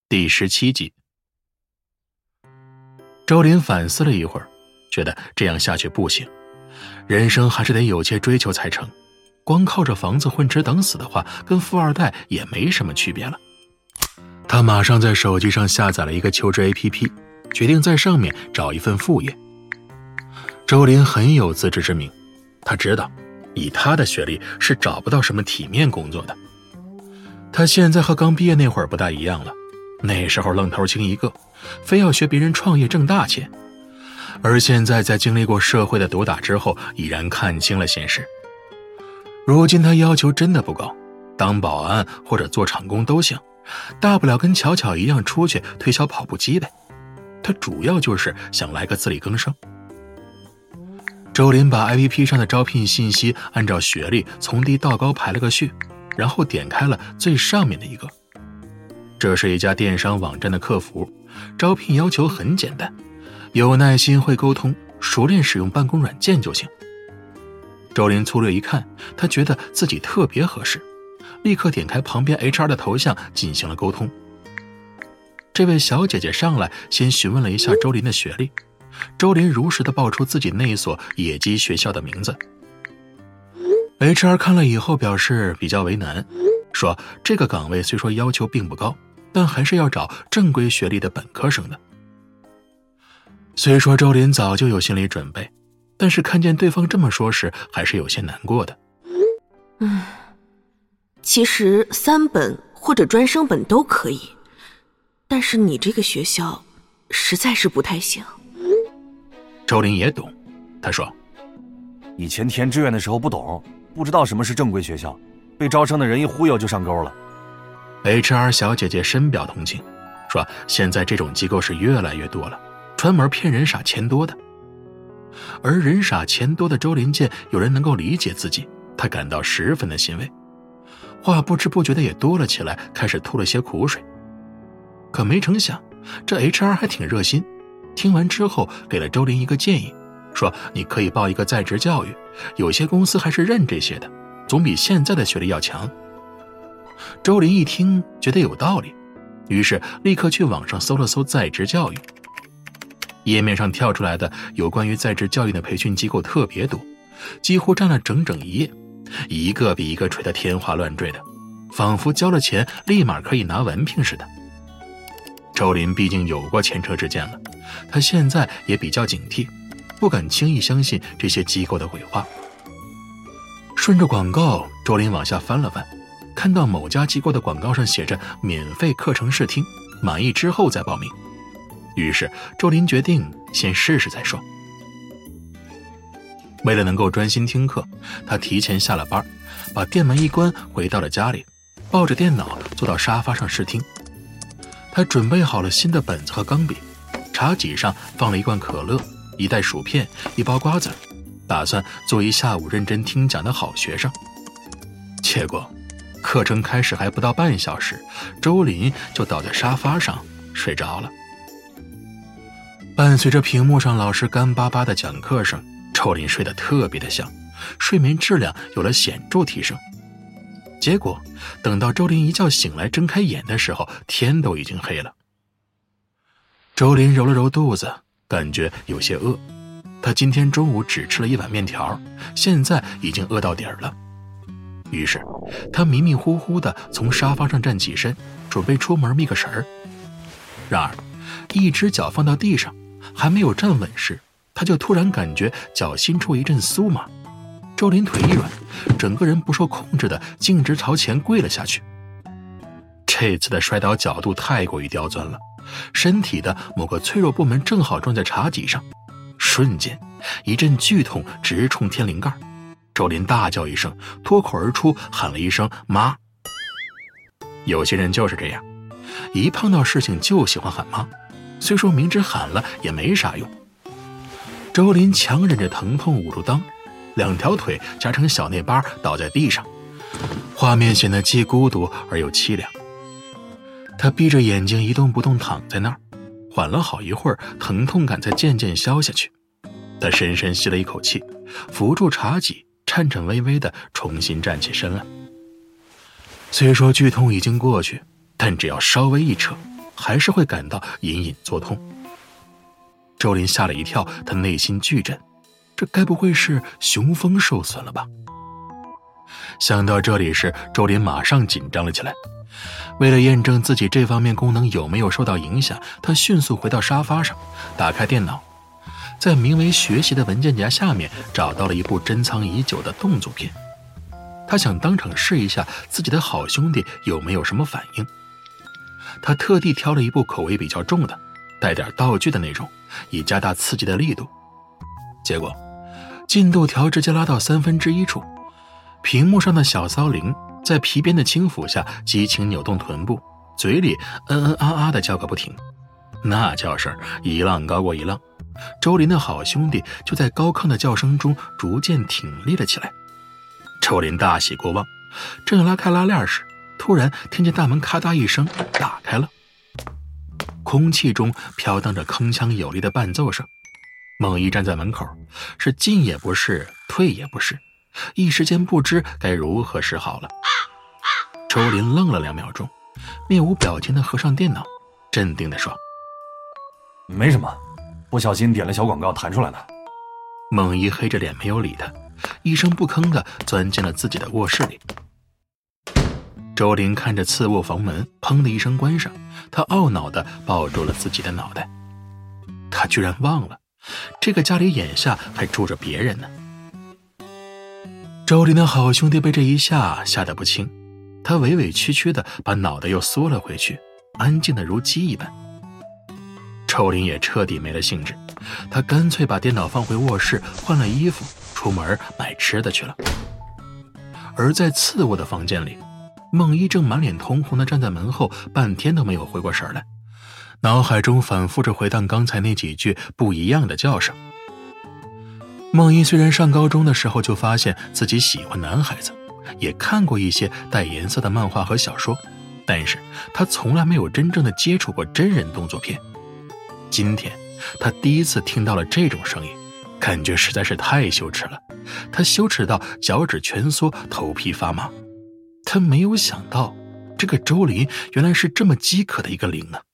第17集。周林反思了一会儿，觉得这样下去不行，人生还是得有些追求才成，光靠着房子混吃等死的话，跟富二代也没什么区别了。他马上在手机上下载了一个求职 APP， 决定在上面找一份副业。周林很有自知之明，他知道以他的学历是找不到什么体面工作的。他现在和刚毕业那会儿不大一样了，那时候愣头青一个，非要学别人创业挣大钱，而现在在经历过社会的毒打之后，已然看清了现实。如今他要求真的不高，当保安或者做厂工都行，大不了跟巧巧一样出去推销跑步机呗。他主要就是想来个自力更生。周林把 APP 上的招聘信息按照学历从低到高排了个序，然后点开了最上面的一个。这是一家电商网站的客服，招聘要求很简单，有耐心，会沟通，熟练使用办公软件就行。周林粗略一看，他觉得自己特别合适，立刻点开旁边 HR 的头像进行了沟通。这位小姐姐上来先询问了一下周林的学历，周林如实地报出自己那所野鸡学校的名字。HR 看了以后表示比较为难，说这个岗位虽说要求并不高，但还是要找正规学历的本科生的。虽说周林早就有心理准备，但是看见对方这么说时还是有些难过的。 其实3本或者专升本都可以，但是你这个学校实在是不太行。 周林也懂，他说以前填志愿的时候不懂，不知道什么是正规学校，被招生的人一忽悠就上钩了。 HR 小姐姐深表同情，说现在这种机构是越来越多了，专门骗人傻钱多的。而人傻钱多的周林见有人能够理解自己，他感到十分的欣慰，话不知不觉的也多了起来，开始吐了些苦水。可没成想这 HR 还挺热心，听完之后给了周林一个建议，说你可以报一个在职教育，有些公司还是认这些的，总比现在的学历要强。周林一听觉得有道理，于是立刻去网上搜了搜在职教育。页面上跳出来的有关于在职教育的培训机构特别多，几乎占了整整一页，一个比一个吹得天花乱坠的，仿佛交了钱立马可以拿文凭似的。周林毕竟有过前车之鉴了，他现在也比较警惕，不敢轻易相信这些机构的鬼话。顺着广告，周林往下翻了翻，看到某家机构的广告上写着免费课程试听，满意之后再报名。于是周林决定先试试再说。为了能够专心听课，他提前下了班，把店门一关，回到了家里，抱着电脑坐到沙发上试听。他准备好了新的本子和钢笔，茶几上放了一罐可乐，一袋薯片，一包瓜子，打算做一下午认真听讲的好学生。结果课程开始还不到半小时，周林就倒在沙发上睡着了。伴随着屏幕上老师干巴巴的讲课声，周林睡得特别的香，睡眠质量有了显著提升。结果等到周林一觉醒来睁开眼的时候，天都已经黑了。周林揉了揉肚子，感觉有些饿，他今天中午只吃了一碗面条，现在已经饿到底儿了。于是他迷迷糊糊地从沙发上站起身，准备出门觅个神儿。然而一只脚放到地上，还没有站稳时，他就突然感觉脚心处一阵酥麻，周林腿一软，整个人不受控制的径直朝前跪了下去。这次的摔倒角度太过于刁钻了，身体的某个脆弱部门正好撞在茶几上，瞬间一阵剧痛直冲天灵盖。周林大叫一声，脱口而出喊了一声妈。有些人就是这样，一碰到事情就喜欢喊妈，虽说明知喊了也没啥用。周林强忍着疼痛捂住裆，两条腿夹成小内八倒在地上，画面显得既孤独而又凄凉。他闭着眼睛一动不动躺在那儿，缓了好一会儿，疼痛感才渐渐消下去。他深深吸了一口气，扶住茶几，颤颤巍巍地重新站起身来。虽说剧痛已经过去，但只要稍微一扯， 还是会感到隐隐作痛。周林吓了一跳，他内心巨震，这该不会是雄风受损了吧？想到这里时，周林马上紧张了起来。为了验证自己这方面功能有没有受到影响，他迅速回到沙发上，打开电脑，在名为学习的文件夹下面找到了一部珍藏已久的动作片。他想当场试一下自己的好兄弟有没有什么反应。他特地挑了一部口味比较重的，带点道具的那种，以加大刺激的力度。结果进度条直接拉到1/3处，屏幕上的小骚灵在皮鞭的轻抚下激情扭动臀部，嘴里啊的叫个不停。那叫声一浪高过一浪，周林的好兄弟就在高亢的叫声中逐渐挺立了起来。周林大喜过望，正要拉开拉链时，突然听见大门咔嗒一声打开了，空气中飘荡着铿锵有力的伴奏声。孟一站在门口，是进也不是，退也不是，一时间不知该如何是好了。周林愣了2秒钟，面无表情地合上电脑，镇定地说： 没什么，不小心点了小广告弹出来的。 孟一黑着脸没有理他，一声不吭地钻进了自己的卧室里。周林看着次卧房门砰的一声关上，他懊恼地抱住了自己的脑袋。他居然忘了这个家里眼下还住着别人呢。周林的好兄弟被这一吓得不轻，他委委屈屈地把脑袋又缩了回去，安静得如鸡一般。周林也彻底没了兴致，他干脆把电脑放回卧室，换了衣服，出门买吃的去了。而在次卧的房间里，孟一正满脸通红地站在门后，半天都没有回过神来，脑海中反复着回荡刚才那几句不一样的叫声。孟一虽然上高中的时候就发现自己喜欢男孩子，也看过一些带颜色的漫画和小说，但是他从来没有真正的接触过真人动作片。今天他第一次听到了这种声音，感觉实在是太羞耻了，他羞耻到脚趾蜷缩，头皮发麻。他没有想到这个周林原来是这么饥渴的一个灵啊。